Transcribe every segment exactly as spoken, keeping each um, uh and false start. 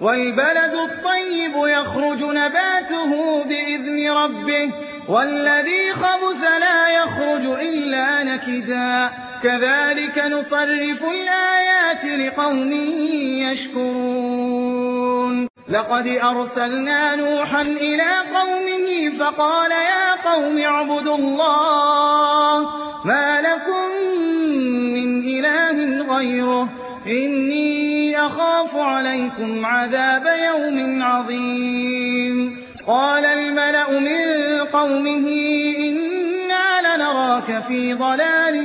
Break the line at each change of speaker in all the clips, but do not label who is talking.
والبلد الطيب يخرج نباته بإذن ربه والذي خبث لا يخرج إلا نكدا كذلك نصرف الآيات لقوم يشكرون لقد أرسلنا نوحا إلى قومه فقال يا قوم اعبدوا الله ما لكم من إله غيره إني أخاف عليكم عذاب يوم عظيم قال الملأ من قومه إنا لنراك في ضلال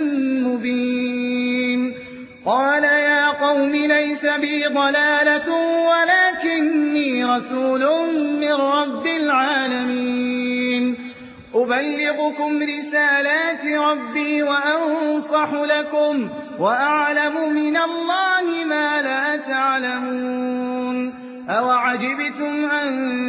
مبين قال يا قوم ليس بي ضلالة ولكني رسول من رب العالمين أبلغكم رسالات ربي وأنصح لكم وأعلم من الله ما لا تعلمون أوعجبتم أن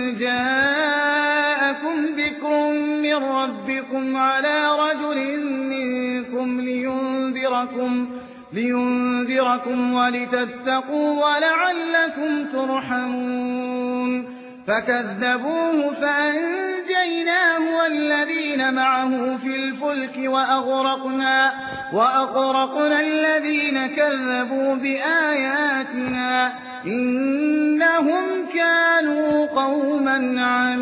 جاءكم ذكر من ربكم على رجل منكم لينذركم, لينذركم ولتتقوا ولعلكم ترحمون فكذبوه فأنجيناه والذين معه في الفلك وأغرقنا, وأغرقنا الذين كذبوا بآياتنا إنهم كانوا قوما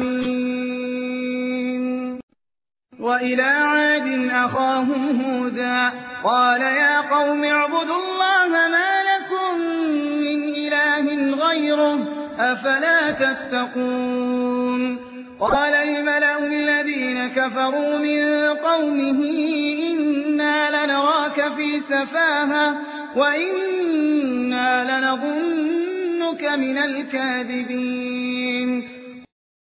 عمين وإلى عاد أخاهم هودا قال يا قوم اعبدوا الله ما لكم من إله غيره أفلا تتقون قال الملأ الذين كفروا من قومه إنا لنراك في سفاهة وإنا لنظنك من الكاذبين